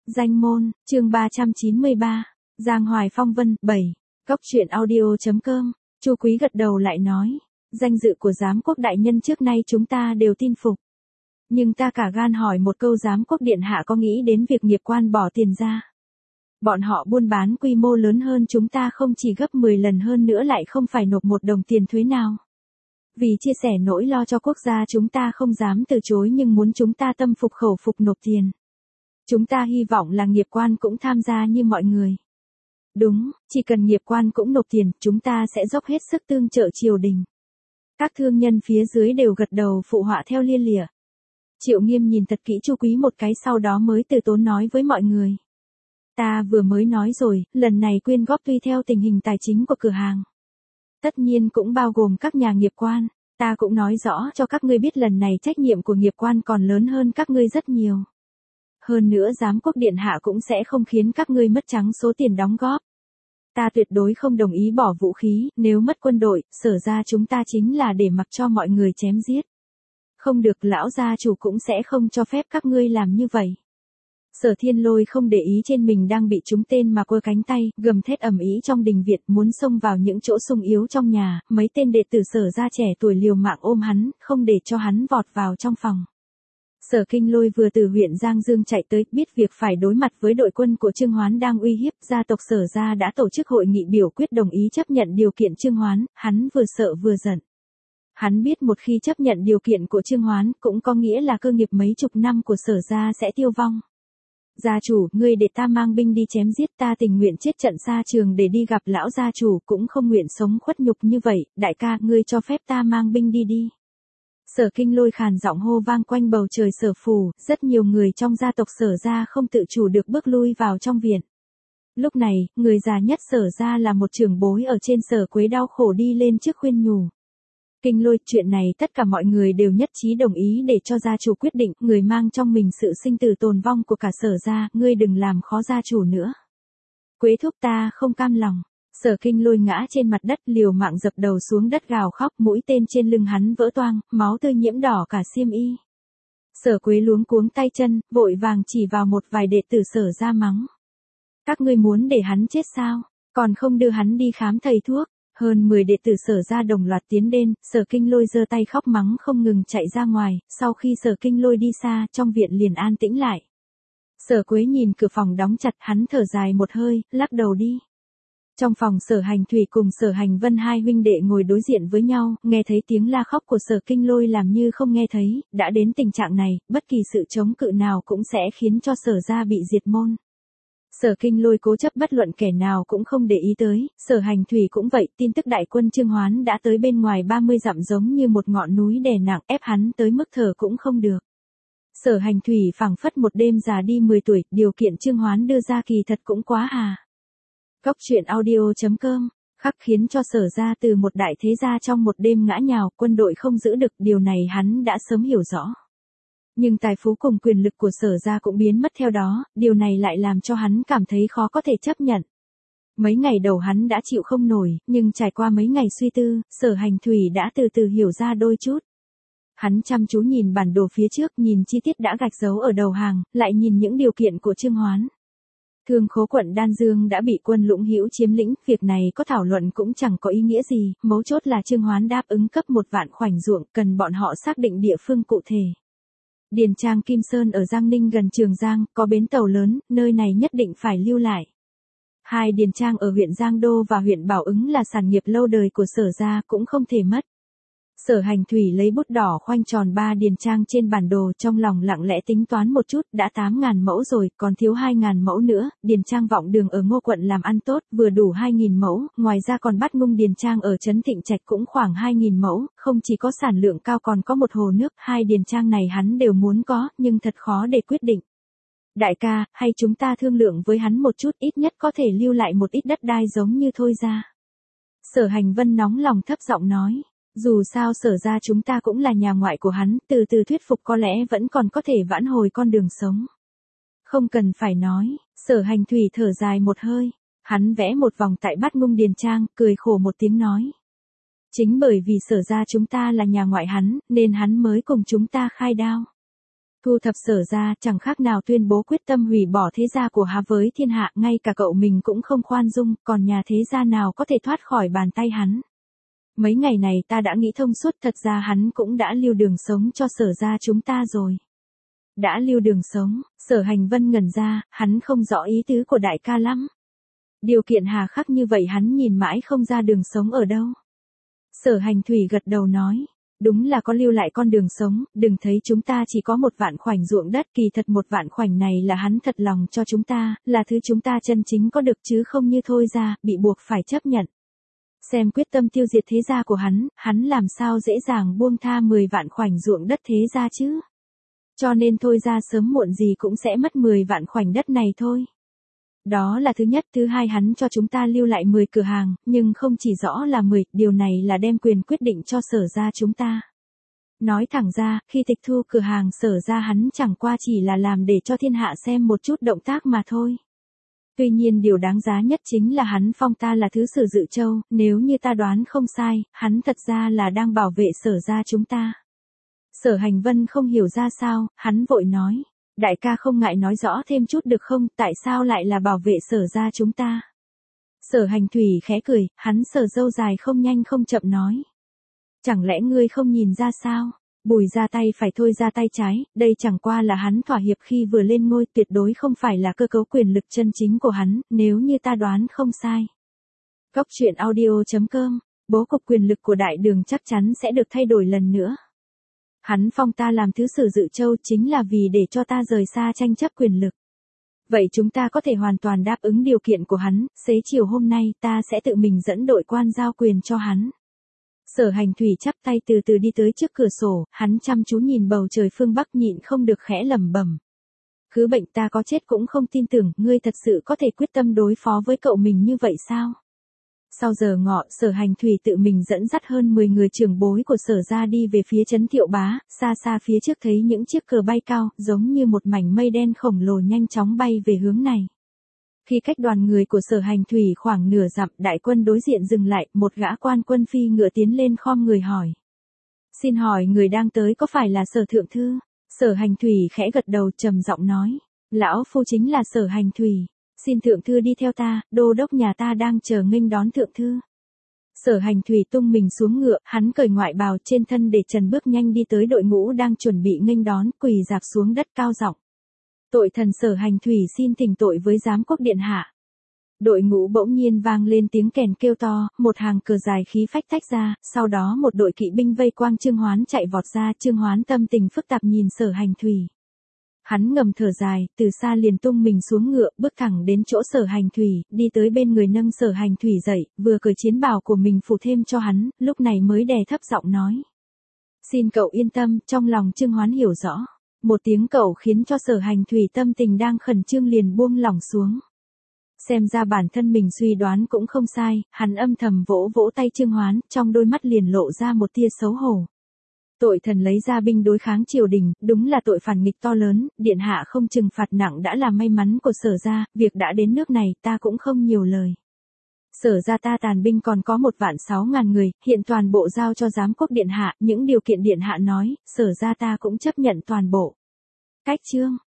Danh môn, chương 393, Giang Hoài Phong Vân, 7, Cốc truyện audio.com, Chu Quý gật đầu lại nói, danh dự của giám quốc đại nhân trước nay chúng ta đều tin phục. Nhưng ta cả gan hỏi một câu, giám quốc điện hạ có nghĩ đến việc nghiệp quan bỏ tiền ra? Bọn họ buôn bán quy mô lớn hơn chúng ta không chỉ gấp 10 lần, hơn nữa lại không phải nộp một đồng tiền thuế nào. Vì chia sẻ nỗi lo cho quốc gia chúng ta không dám từ chối, nhưng muốn chúng ta tâm phục khẩu phục nộp tiền. Chúng ta hy vọng là nghiệp quan cũng tham gia như mọi người. Đúng, chỉ cần nghiệp quan cũng nộp tiền, chúng ta sẽ dốc hết sức tương trợ triều đình. Các thương nhân phía dưới đều gật đầu phụ họa theo lia lịa. Triệu Nghiêm nhìn thật kỹ Chu Quý một cái, sau đó mới từ tốn nói với mọi người. Ta vừa mới nói rồi, lần này quyên góp tùy theo tình hình tài chính của cửa hàng. Tất nhiên cũng bao gồm các nhà nghiệp quan. Ta cũng nói rõ cho các ngươi biết lần này trách nhiệm của nghiệp quan còn lớn hơn các ngươi rất nhiều. Hơn nữa giám quốc điện hạ cũng sẽ không khiến các ngươi mất trắng số tiền đóng góp. Ta tuyệt đối không đồng ý bỏ vũ khí, nếu mất quân đội, Sở ra chúng ta chính là để mặc cho mọi người chém giết. Không được, lão gia chủ cũng sẽ không cho phép các ngươi làm như vậy. Sở Thiên Lôi không để ý trên mình đang bị trúng tên mà quơ cánh tay, gầm thét ầm ĩ trong đình viện, muốn xông vào những chỗ sung yếu trong nhà. Mấy tên đệ tử Sở ra trẻ tuổi liều mạng ôm hắn, không để cho hắn vọt vào trong phòng. Sở Kinh Lôi vừa từ huyện Giang Dương chạy tới, biết việc phải đối mặt với đội quân của Trương Hoán đang uy hiếp, gia tộc Sở ra đã tổ chức hội nghị biểu quyết đồng ý chấp nhận điều kiện Trương Hoán, hắn vừa sợ vừa giận. Hắn biết một khi chấp nhận điều kiện của Trương Hoán, cũng có nghĩa là cơ nghiệp mấy chục năm của Sở ra sẽ tiêu vong. Gia chủ, ngươi để ta mang binh đi chém giết, ta tình nguyện chết trận xa trường để đi gặp lão gia chủ, cũng không nguyện sống khuất nhục như vậy, đại ca, ngươi cho phép ta mang binh đi đi. Sở Kinh Lôi khàn giọng hô vang quanh bầu trời Sở phủ, rất nhiều người trong gia tộc Sở ra không tự chủ được bước lui vào trong viện. Lúc này, người già nhất Sở ra là một trưởng bối ở trên Sở Quế đau khổ đi lên trước khuyên nhủ. Kinh Lôi, chuyện này tất cả mọi người đều nhất trí đồng ý để cho gia chủ quyết định, người mang trong mình sự sinh tử tồn vong của cả Sở ra, ngươi đừng làm khó gia chủ nữa. Quế thúc, ta không cam lòng. Sở Kinh Lôi ngã trên mặt đất, liều mạng dập đầu xuống đất gào khóc, mũi tên trên lưng hắn vỡ toang, máu tươi nhiễm đỏ cả xiêm y. Sở Quế luống cuống tay chân, vội vàng chỉ vào một vài đệ tử Sở ra mắng. Các ngươi muốn để hắn chết sao? Còn không đưa hắn đi khám thầy thuốc. Hơn 10 đệ tử Sở ra đồng loạt tiến đến, Sở Kinh Lôi giơ tay khóc mắng không ngừng chạy ra ngoài, sau khi Sở Kinh Lôi đi xa, trong viện liền an tĩnh lại. Sở Quế nhìn cửa phòng đóng chặt, hắn thở dài một hơi, lắc đầu đi. Trong phòng Sở Hành Thủy cùng Sở Hành Vân hai huynh đệ ngồi đối diện với nhau, nghe thấy tiếng la khóc của Sở Kinh Lôi làm như không nghe thấy, đã đến tình trạng này, bất kỳ sự chống cự nào cũng sẽ khiến cho Sở ra bị diệt môn. Sở Kinh Lôi cố chấp bất luận kẻ nào cũng không để ý tới, Sở Hành Thủy cũng vậy, tin tức đại quân Trương Hoán đã tới bên ngoài 30 dặm giống như một ngọn núi đè nặng ép hắn tới mức thở cũng không được. Sở Hành Thủy phảng phất một đêm già đi 10 tuổi, điều kiện Trương Hoán đưa ra kỳ thật cũng quá hà. Cốc truyện audio.com, khắc khiến cho Sở ra từ một đại thế gia trong một đêm ngã nhào, quân đội không giữ được, điều này hắn đã sớm hiểu rõ. Nhưng tài phú cùng quyền lực của Sở ra cũng biến mất theo đó, điều này lại làm cho hắn cảm thấy khó có thể chấp nhận. Mấy ngày đầu hắn đã chịu không nổi, nhưng trải qua mấy ngày suy tư, Sở Hành Thủy đã từ từ hiểu ra đôi chút. Hắn chăm chú nhìn bản đồ phía trước, nhìn chi tiết đã gạch dấu ở đầu hàng, lại nhìn những điều kiện của Trương Hoán. Thương Khố quận Đan Dương đã bị quân Lũng Hữu chiếm lĩnh, việc này có thảo luận cũng chẳng có ý nghĩa gì, mấu chốt là Trương Hoán đáp ứng cấp 1 vạn khoảnh ruộng, cần bọn họ xác định địa phương cụ thể. Điền Trang Kim Sơn ở Giang Ninh gần Trường Giang, có bến tàu lớn, nơi này nhất định phải lưu lại. 2 điền trang ở huyện Giang Đô và huyện Bảo Ứng là sản nghiệp lâu đời của Sở ra, cũng không thể mất. Sở Hành Thủy lấy bút đỏ khoanh tròn 3 điền trang trên bản đồ, trong lòng lặng lẽ tính toán một chút, đã 8.000 mẫu rồi, còn thiếu 2.000 mẫu nữa. Điền trang Vọng Đường ở Ngô quận làm ăn tốt, vừa đủ 2.000 mẫu, ngoài ra còn Bát Ngung điền trang ở trấn Thịnh Trạch cũng khoảng 2.000 mẫu, không chỉ có sản lượng cao còn có một hồ nước. 2 điền trang này hắn đều muốn có, nhưng thật khó để quyết định. Đại ca, hay chúng ta thương lượng với hắn một chút, ít nhất có thể lưu lại một ít đất đai giống như Thôi ra. Sở Hành Vân nóng lòng thấp giọng nói. Dù sao Sở ra chúng ta cũng là nhà ngoại của hắn, từ từ thuyết phục có lẽ vẫn còn có thể vãn hồi con đường sống. Không cần phải nói, Sở Hành Thủy thở dài một hơi, hắn vẽ một vòng tại Bát Ngung điền trang, cười khổ một tiếng nói. Chính bởi vì Sở ra chúng ta là nhà ngoại hắn, nên hắn mới cùng chúng ta khai đao. Thu thập Sở gia chẳng khác nào tuyên bố quyết tâm hủy bỏ thế gia của hắn với thiên hạ, ngay cả cậu mình cũng không khoan dung, còn nhà thế gia nào có thể thoát khỏi bàn tay hắn. Mấy ngày này ta đã nghĩ thông suốt, thật ra hắn cũng đã lưu đường sống cho Sở gia chúng ta rồi. Đã lưu đường sống, Sở Hành Vân ngẩn ra, hắn không rõ ý tứ của đại ca lắm. Điều kiện hà khắc như vậy hắn nhìn mãi không ra đường sống ở đâu. Sở Hành Thủy gật đầu nói, đúng là có lưu lại con đường sống, đừng thấy chúng ta chỉ có 1 vạn khoảnh ruộng đất, kỳ thật 1 vạn khoảnh này là hắn thật lòng cho chúng ta, là thứ chúng ta chân chính có được chứ không như thôi ra, bị buộc phải chấp nhận. Xem quyết tâm tiêu diệt thế gia của hắn làm sao dễ dàng buông tha 10 vạn khoảnh ruộng đất thế gia chứ. Cho nên thôi ra sớm muộn gì cũng sẽ mất 10 vạn khoảnh đất này thôi. Đó là thứ nhất, thứ hai hắn cho chúng ta lưu lại 10 cửa hàng, nhưng không chỉ rõ là 10, điều này là đem quyền quyết định cho Sở gia chúng ta. Nói thẳng ra, khi tịch thu cửa hàng Sở gia hắn chẳng qua chỉ là làm để cho thiên hạ xem một chút động tác mà thôi. Tuy nhiên điều đáng giá nhất chính là hắn phong ta là thứ sử dự châu, nếu như ta đoán không sai, hắn thật ra là đang bảo vệ Sở gia chúng ta. Sở Hành Vân không hiểu ra sao, hắn vội nói, đại ca không ngại nói rõ thêm chút được không, tại sao lại là bảo vệ Sở gia chúng ta. Sở Hành Thủy khẽ cười, hắn sờ râu dài không nhanh không chậm nói. Chẳng lẽ ngươi không nhìn ra sao? Bùi ra tay phải thôi ra tay trái, đây chẳng qua là hắn thỏa hiệp khi vừa lên ngôi, tuyệt đối không phải là cơ cấu quyền lực chân chính của hắn, nếu như ta đoán không sai. Góc truyện audio.com, bố cục quyền lực của đại đường chắc chắn sẽ được thay đổi lần nữa. Hắn phong ta làm thứ sử dự châu chính là vì để cho ta rời xa tranh chấp quyền lực. Vậy chúng ta có thể hoàn toàn đáp ứng điều kiện của hắn, xế chiều hôm nay ta sẽ tự mình dẫn đội quan giao quyền cho hắn. Sở Hành Thủy chắp tay từ từ đi tới trước cửa sổ, hắn chăm chú nhìn bầu trời phương Bắc nhịn không được khẽ lẩm bẩm. Cứ bệnh ta có chết cũng không tin tưởng, ngươi thật sự có thể quyết tâm đối phó với cậu mình như vậy sao? Sau giờ ngọ, Sở Hành Thủy tự mình dẫn dắt hơn 10 người trưởng bối của Sở gia đi về phía trấn Thiệu Bá, xa xa phía trước thấy những chiếc cờ bay cao, giống như một mảnh mây đen khổng lồ nhanh chóng bay về hướng này. Khi cách đoàn người của Sở Hành Thủy khoảng nửa dặm, đại quân đối diện dừng lại, một gã quan quân phi ngựa tiến lên khom người hỏi. Xin hỏi người đang tới có phải là Sở Thượng Thư? Sở Hành Thủy khẽ gật đầu trầm giọng nói. Lão phu chính là Sở Hành Thủy. Xin Thượng Thư đi theo ta, đô đốc nhà ta đang chờ nghênh đón Thượng Thư. Sở Hành Thủy tung mình xuống ngựa, hắn cởi ngoại bào trên thân để trần bước nhanh đi tới đội ngũ đang chuẩn bị nghênh đón, quỳ rạp xuống đất cao giọng. Tội thần Sở Hành Thủy xin thỉnh tội với giám quốc điện hạ. Đội ngũ bỗng nhiên vang lên tiếng kèn kêu to, một hàng cờ dài khí phách tách ra, sau đó một đội kỵ binh vây quang Trương Hoán chạy vọt ra, Trương Hoán tâm tình phức tạp nhìn Sở Hành Thủy. Hắn ngầm thở dài, từ xa liền tung mình xuống ngựa, bước thẳng đến chỗ Sở Hành Thủy, đi tới bên người nâng Sở Hành Thủy dậy, vừa cởi chiến bào của mình phủ thêm cho hắn, lúc này mới đè thấp giọng nói. Xin cậu yên tâm, trong lòng Trương Hoán hiểu rõ. Một tiếng cậu khiến cho Sở Hành Thủy tâm tình đang khẩn trương liền buông lỏng xuống. Xem ra bản thân mình suy đoán cũng không sai, hắn âm thầm vỗ vỗ tay Trương Hoán, trong đôi mắt liền lộ ra một tia xấu hổ. Tội thần lấy ra binh đối kháng triều đình, đúng là tội phản nghịch to lớn, điện hạ không trừng phạt nặng đã là may mắn của Sở gia, việc đã đến nước này ta cũng không nhiều lời. Sở gia ta tàn binh còn có 1.600.000 người, hiện toàn bộ giao cho giám quốc điện hạ, những điều kiện điện hạ nói, Sở gia ta cũng chấp nhận toàn bộ. Cách chương